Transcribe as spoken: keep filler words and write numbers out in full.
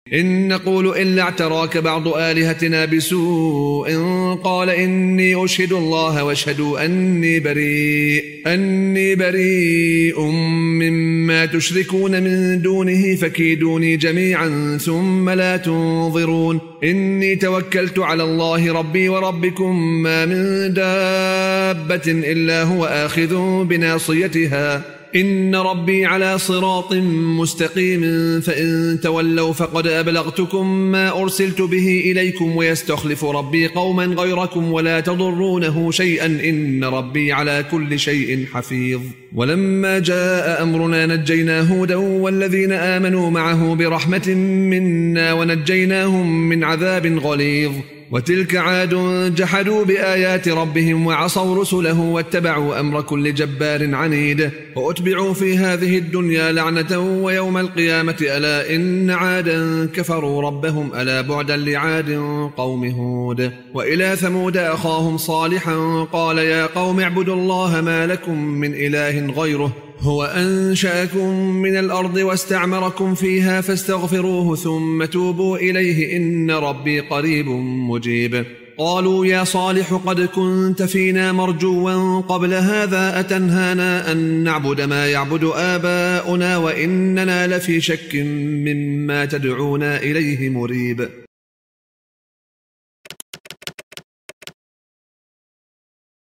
إن نقول إلا اعتراك بعض آلهتنا بسوء قال إني أشهد الله واشهدوا أني بريء أني بريء مما تشركون من دونه فكيدوني جميعا ثم لا تنظرون إني توكلت على الله ربي وربكم ما من دابة إلا هو آخذ بناصيتها إن ربي على صراط مستقيم فإن تولوا فقد أبلغتكم ما أرسلت به إليكم ويستخلف ربي قوما غيركم ولا تضرونه شيئا إن ربي على كل شيء حفيظ. ولما جاء أمرنا نجينا هودا والذين آمنوا معه برحمة منا ونجيناهم من عذاب غليظ. وتلك عاد جحدوا بآيات ربهم وعصوا رسله واتبعوا أمر كل جبار عنيد وأتبعوا في هذه الدنيا لعنة ويوم القيامة ألا إن عادا كفروا ربهم ألا بعدا لعاد قوم هود. وإلى ثمود أخاهم صالحا قال يا قوم اعبدوا الله ما لكم من إله غيره هو أنشأكم من الأرض واستعمركم فيها فاستغفروه ثم توبوا إليه إن ربي قريب مجيب. قالوا يا صالح قد كنت فينا مرجوا قبل هذا أتنهانا أن نعبد ما يعبد آباؤنا وإننا لفي شك مما تدعونا إليه مريب.